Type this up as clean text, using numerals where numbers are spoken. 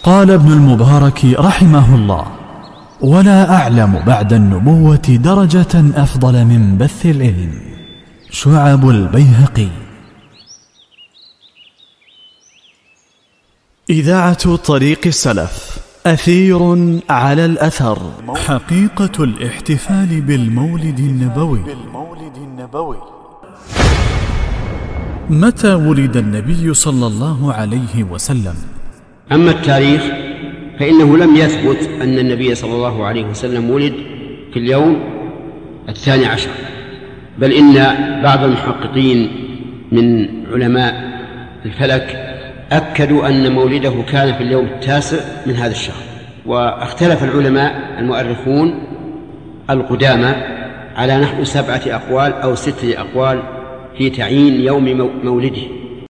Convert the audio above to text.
قال ابن المبارك رحمه الله: ولا أعلم بعد النبوة درجة أفضل من بث العلم. شعب البيهقي. إذاعة طريق السلف، أثير على الأثر. حقيقة الاحتفال بالمولد النبوي. متى ولد النبي صلى الله عليه وسلم؟ أما التاريخ فإنه لم يثبت أن النبي صلى الله عليه وسلم ولد في اليوم 12، بل إن بعض المحققين من علماء الفلك أكدوا أن مولده كان في اليوم 9 من هذا الشهر. واختلف العلماء المؤرخون القدامى على نحو 7 أقوال أو 6 أقوال في تعيين يوم مولده.